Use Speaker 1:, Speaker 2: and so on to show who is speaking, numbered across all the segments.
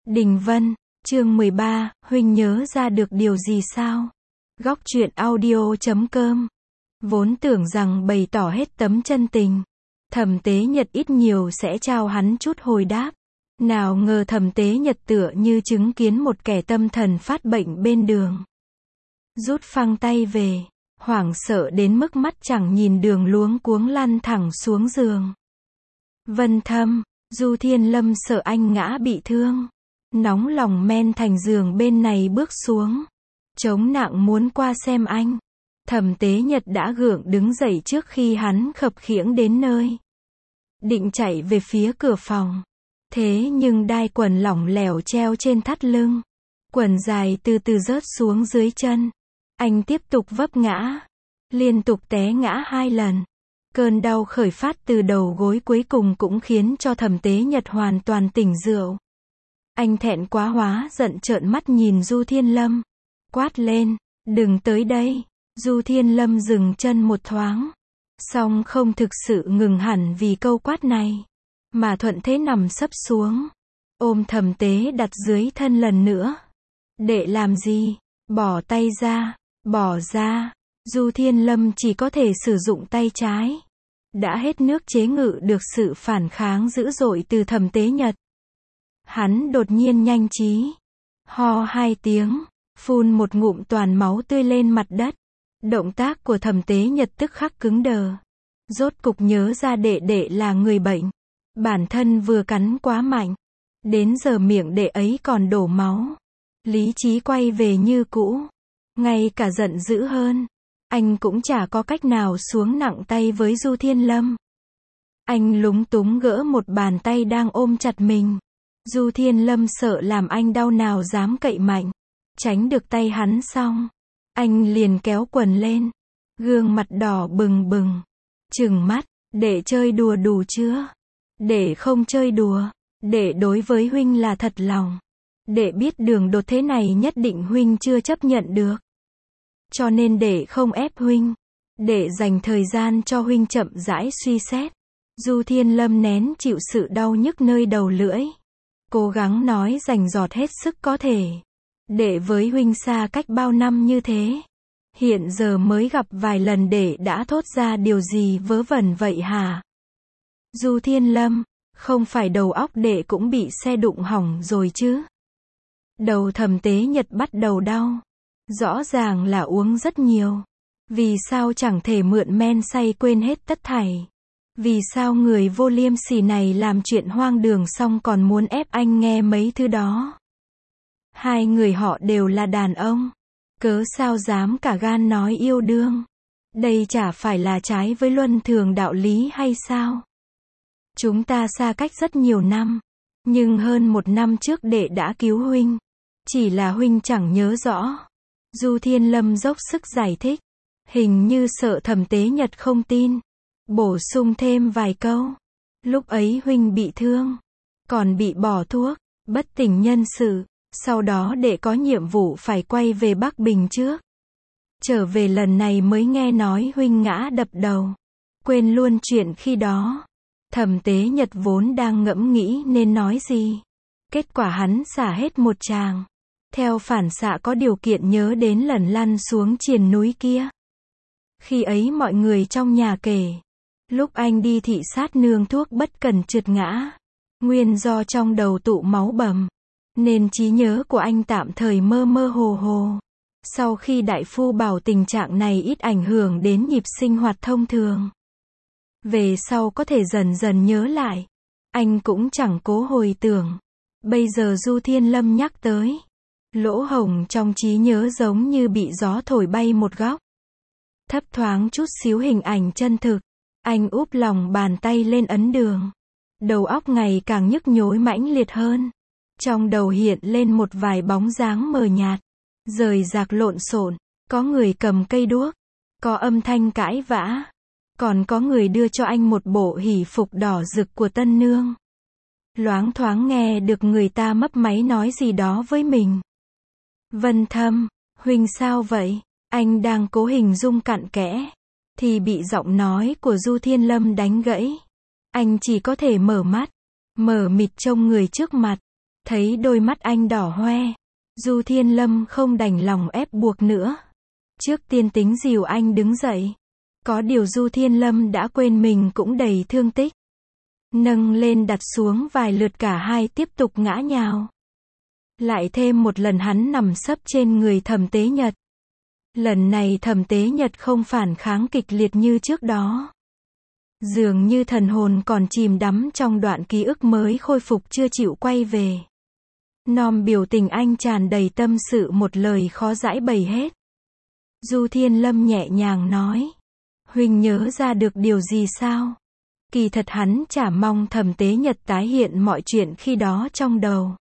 Speaker 1: Đình Vân, chương 13, huynh nhớ ra được điều gì sao? Góc truyện audio.com. Vốn tưởng rằng bày tỏ hết tấm chân tình, Thẩm Tế Nhật ít nhiều sẽ trao hắn chút hồi đáp. Nào ngờ Thẩm Tế Nhật tựa như chứng kiến một kẻ tâm thần phát bệnh bên đường. Rút phăng tay về, hoảng sợ đến mức mắt chẳng nhìn đường luống cuống lăn thẳng xuống giường. Vân Thâm, Du Thiên Lâm sợ anh ngã bị thương, nóng lòng men thành giường bên này bước xuống, chống nặng muốn qua xem anh. Thẩm Tế Nhật đã gượng đứng dậy trước khi hắn khập khiễng đến nơi, định chạy về phía cửa phòng. Thế nhưng đai quần lỏng lẻo treo trên thắt lưng, quần dài từ từ rớt xuống dưới chân. Anh tiếp tục vấp ngã, liên tục té ngã 2 lần. Cơn đau khởi phát từ đầu gối cuối cùng cũng khiến cho Thẩm Tế Nhật hoàn toàn tỉnh rượu. Anh thẹn quá hóa giận trợn mắt nhìn Du Thiên Lâm, quát lên, đừng tới đây. Du Thiên Lâm dừng chân một thoáng, song không thực sự ngừng hẳn vì câu quát này, mà thuận thế nằm sấp xuống, ôm Thẩm Tế đặt dưới thân lần nữa. Để làm gì? Bỏ tay ra, bỏ ra. Du Thiên Lâm chỉ có thể sử dụng tay trái. Đã hết nước chế ngự được sự phản kháng dữ dội từ Thẩm Tế Nhật. Hắn đột nhiên nhanh trí, ho 2 tiếng, phun một ngụm toàn máu tươi lên mặt đất. Động tác của Thẩm Tế Nhật tức khắc cứng đờ. Rốt cục nhớ ra đệ đệ là người bệnh. Bản thân vừa cắn quá mạnh, đến giờ miệng đệ ấy còn đổ máu. Lý trí quay về như cũ. Ngay cả giận dữ hơn, anh cũng chả có cách nào xuống nặng tay với Du Thiên Lâm. Anh lúng túng gỡ một bàn tay đang ôm chặt mình. Du Thiên Lâm sợ làm anh đau nào dám cậy mạnh. Tránh được tay hắn xong, anh liền kéo quần lên, gương mặt đỏ bừng bừng, trừng mắt, để chơi đùa đủ chưa? Để không chơi đùa, để đối với huynh là thật lòng. Để biết đường đột thế này nhất định huynh chưa chấp nhận được. Cho nên để không ép huynh, để dành thời gian cho huynh chậm rãi suy xét. Du Thiên Lâm nén chịu sự đau nhức nơi đầu lưỡi, cố gắng nói rành rọt hết sức có thể. Để với huynh xa cách bao năm như thế, hiện giờ mới gặp vài lần để đã thốt ra điều gì vớ vẩn vậy hả? Du Thiên Lâm, không phải đầu óc đệ cũng bị xe đụng hỏng rồi chứ? Đầu Thẩm Tế Nhật bắt đầu đau. Rõ ràng là uống rất nhiều. Vì sao chẳng thể mượn men say quên hết tất thảy? Vì sao người vô liêm sỉ này làm chuyện hoang đường xong còn muốn ép anh nghe mấy thứ đó? Hai người họ đều là đàn ông, cớ sao dám cả gan nói yêu đương? Đây chả phải là trái với luân thường đạo lý hay sao? Chúng ta xa cách rất nhiều năm, nhưng hơn 1 năm trước đệ đã cứu huynh. Chỉ là huynh chẳng nhớ rõ. Du Thiên Lâm dốc sức giải thích, hình như sợ Thẩm Tế Nhật không tin, bổ sung thêm vài câu. Lúc ấy huynh bị thương, còn bị bỏ thuốc, bất tỉnh nhân sự. Sau đó đệ có nhiệm vụ phải quay về Bắc Bình trước. Trở về lần này mới nghe nói huynh ngã đập đầu. Quên luôn chuyện khi đó. Thẩm Tế Nhật vốn đang ngẫm nghĩ nên nói gì. Kết quả hắn xả hết một tràng. Theo phản xạ có điều kiện nhớ đến lần lăn xuống triền núi kia. Khi ấy mọi người trong nhà kể, lúc anh đi thị sát nương thuốc bất cần trượt ngã. Nguyên do trong đầu tụ máu bầm, nên trí nhớ của anh tạm thời mơ mơ hồ hồ. Sau khi đại phu bảo tình trạng này ít ảnh hưởng đến nhịp sinh hoạt thông thường, về sau có thể dần dần nhớ lại. Anh cũng chẳng cố hồi tưởng. Bây giờ Du Thiên Lâm nhắc tới, lỗ hổng trong trí nhớ giống như bị gió thổi bay một góc. Thấp thoáng chút xíu hình ảnh chân thực. Anh úp lòng bàn tay lên ấn đường. Đầu óc ngày càng nhức nhối mãnh liệt hơn. Trong đầu hiện lên một vài bóng dáng mờ nhạt, rời rạc lộn xộn. Có người cầm cây đuốc, có âm thanh cãi vã, còn có người đưa cho anh một bộ hỷ phục đỏ rực của tân nương. Loáng thoáng nghe được người ta mấp máy nói gì đó với mình. Vân Thâm, huynh sao vậy? Anh đang cố hình dung cặn kẽ, thì bị giọng nói của Du Thiên Lâm đánh gãy. Anh chỉ có thể mở mắt, mở mịt trông người trước mặt. Thấy đôi mắt anh đỏ hoe, Du Thiên Lâm không đành lòng ép buộc nữa. Trước tiên tính dìu anh đứng dậy. Có điều Du Thiên Lâm đã quên mình cũng đầy thương tích. Nâng lên đặt xuống vài lượt cả hai tiếp tục ngã nhào. Lại thêm một lần hắn nằm sấp trên người Thẩm Tế Nhật. Lần này Thẩm Tế Nhật không phản kháng kịch liệt như trước đó. Dường như thần hồn còn chìm đắm trong đoạn ký ức mới khôi phục chưa chịu quay về. Nom biểu tình anh tràn đầy tâm sự một lời khó giãi bày hết. Du Thiên Lâm nhẹ nhàng nói. Huynh nhớ ra được điều gì sao? Kỳ thật hắn chả mong Thẩm Tế Nhật tái hiện mọi chuyện khi đó trong đầu.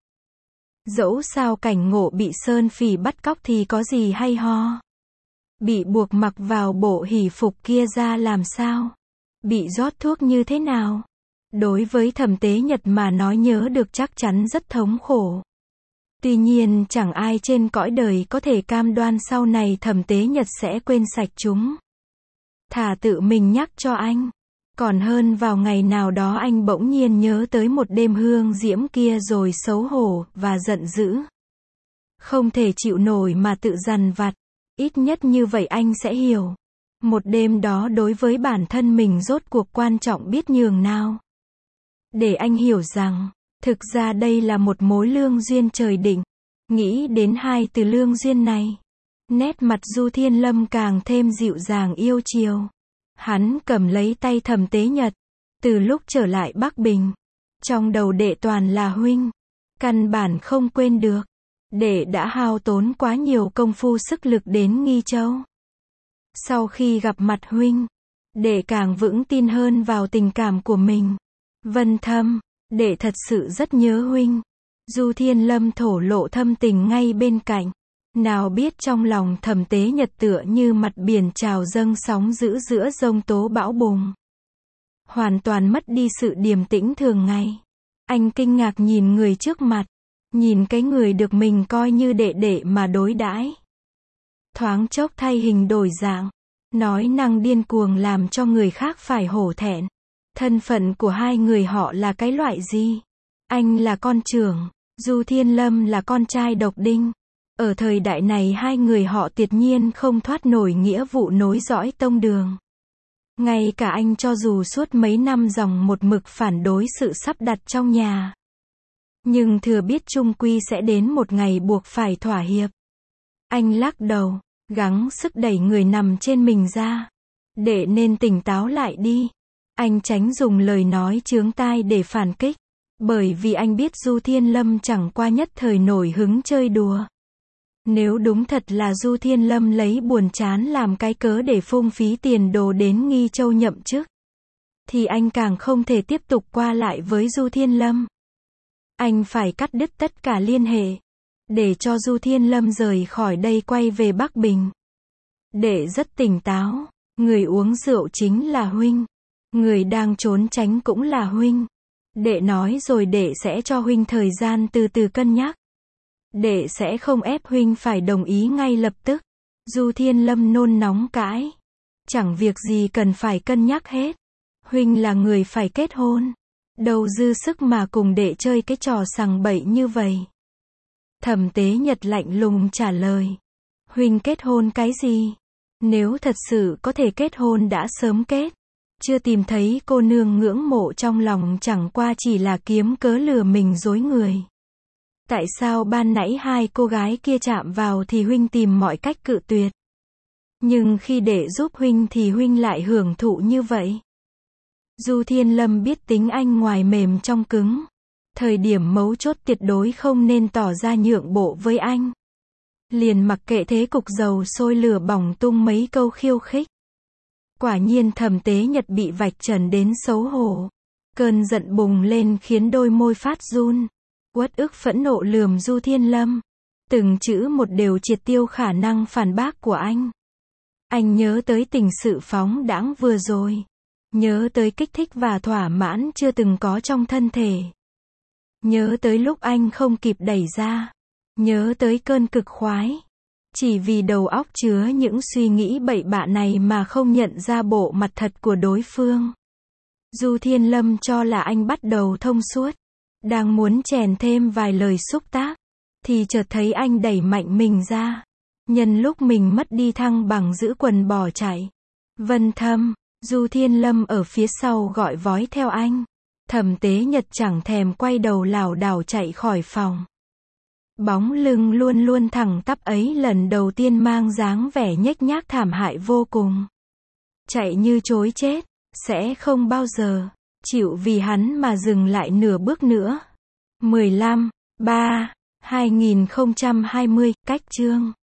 Speaker 1: Dẫu sao cảnh ngộ bị Sơn Phỉ bắt cóc thì có gì hay ho. Bị buộc mặc vào bộ hỷ phục kia ra làm sao? Bị rót thuốc như thế nào? Đối với Thẩm Tế Nhật mà nói nhớ được chắc chắn rất thống khổ. Tuy nhiên chẳng ai trên cõi đời có thể cam đoan sau này Thẩm Tế Nhật sẽ quên sạch chúng. Thà tự mình nhắc cho anh. Còn hơn vào ngày nào đó anh bỗng nhiên nhớ tới một đêm hương diễm kia rồi xấu hổ và giận dữ. Không thể chịu nổi mà tự dằn vặt. Ít nhất như vậy anh sẽ hiểu. Một đêm đó đối với bản thân mình rốt cuộc quan trọng biết nhường nào. Để anh hiểu rằng, thực ra đây là một mối lương duyên trời định. Nghĩ đến hai từ lương duyên này. Nét mặt Du Thiên Lâm càng thêm dịu dàng yêu chiều. Hắn cầm lấy tay Thẩm Tế Nhật. Từ lúc trở lại Bắc Bình, trong đầu đệ toàn là huynh. Căn bản không quên được. Đệ đã hao tốn quá nhiều công phu sức lực đến Nghi Châu. Sau khi gặp mặt huynh, đệ càng vững tin hơn vào tình cảm của mình. Vân Thâm, đệ thật sự rất nhớ huynh. Du Thiên Lâm thổ lộ thâm tình ngay bên cạnh. Nào biết trong lòng Thẩm Tế Nhật tựa như mặt biển trào dâng sóng dữ giữa giông tố bão bùng. Hoàn toàn mất đi sự điềm tĩnh thường ngày. Anh kinh ngạc nhìn người trước mặt. Nhìn cái người được mình coi như đệ đệ mà đối đãi. Thoáng chốc thay hình đổi dạng. Nói năng điên cuồng làm cho người khác phải hổ thẹn. Thân phận của hai người họ là cái loại gì? Anh là con trưởng, Du Thiên Lâm là con trai độc đinh. Ở thời đại này hai người họ tuyệt nhiên không thoát nổi nghĩa vụ nối dõi tông đường. Ngay cả anh cho dù suốt mấy năm dòng một mực phản đối sự sắp đặt trong nhà. Nhưng thừa biết chung quy sẽ đến một ngày buộc phải thỏa hiệp. Anh lắc đầu, gắng sức đẩy người nằm trên mình ra. Để nên tỉnh táo lại đi. Anh tránh dùng lời nói chướng tai để phản kích. Bởi vì anh biết Du Thiên Lâm chẳng qua nhất thời nổi hứng chơi đùa. Nếu đúng thật là Du Thiên Lâm lấy buồn chán làm cái cớ để phung phí tiền đồ đến Nghi Châu nhậm chức, thì anh càng không thể tiếp tục qua lại với Du Thiên Lâm. Anh phải cắt đứt tất cả liên hệ. Để cho Du Thiên Lâm rời khỏi đây quay về Bắc Bình. Đệ rất tỉnh táo. Người uống rượu chính là huynh. Người đang trốn tránh cũng là huynh. Đệ nói rồi đệ sẽ cho huynh thời gian từ từ cân nhắc. Đệ sẽ không ép huynh phải đồng ý ngay lập tức. Du Thiên Lâm nôn nóng cãi. Chẳng việc gì cần phải cân nhắc hết. Huynh là người phải kết hôn. Đâu dư sức mà cùng đệ chơi cái trò sằng bậy như vậy. Thẩm Tế Nhật lạnh lùng trả lời. Huynh kết hôn cái gì? Nếu thật sự có thể kết hôn đã sớm kết. Chưa tìm thấy cô nương ngưỡng mộ trong lòng chẳng qua chỉ là kiếm cớ lừa mình dối người. Tại sao ban nãy hai cô gái kia chạm vào thì huynh tìm mọi cách cự tuyệt? Nhưng khi để giúp huynh thì huynh lại hưởng thụ như vậy. Du Thiên Lâm biết tính anh ngoài mềm trong cứng. Thời điểm mấu chốt tuyệt đối không nên tỏ ra nhượng bộ với anh. Liền mặc kệ thế cục dầu sôi lửa bỏng tung mấy câu khiêu khích. Quả nhiên Thẩm Tế Nhật bị vạch trần đến xấu hổ. Cơn giận bùng lên khiến đôi môi phát run. Uất ức phẫn nộ lườm Du Thiên Lâm. Từng chữ một đều triệt tiêu khả năng phản bác của anh. Anh nhớ tới tình sự phóng đãng vừa rồi. Nhớ tới kích thích và thỏa mãn chưa từng có trong thân thể. Nhớ tới lúc anh không kịp đẩy ra. Nhớ tới cơn cực khoái. Chỉ vì đầu óc chứa những suy nghĩ bậy bạ này mà không nhận ra bộ mặt thật của đối phương. Du Thiên Lâm cho là anh bắt đầu thông suốt. Đang muốn chèn thêm vài lời xúc tác, thì chợt thấy anh đẩy mạnh mình ra. Nhân lúc mình mất đi thăng bằng giữ quần bỏ chạy. Vân Thâm, Du Thiên Lâm ở phía sau gọi vói theo anh. Thẩm Tế Nhật chẳng thèm quay đầu lảo đảo chạy khỏi phòng. Bóng lưng luôn luôn thẳng tắp ấy lần đầu tiên mang dáng vẻ nhếch nhác thảm hại vô cùng. Chạy như trối chết, sẽ không bao giờ chịu vì hắn mà dừng lại nửa bước nữa. 15/3/2020, cách chương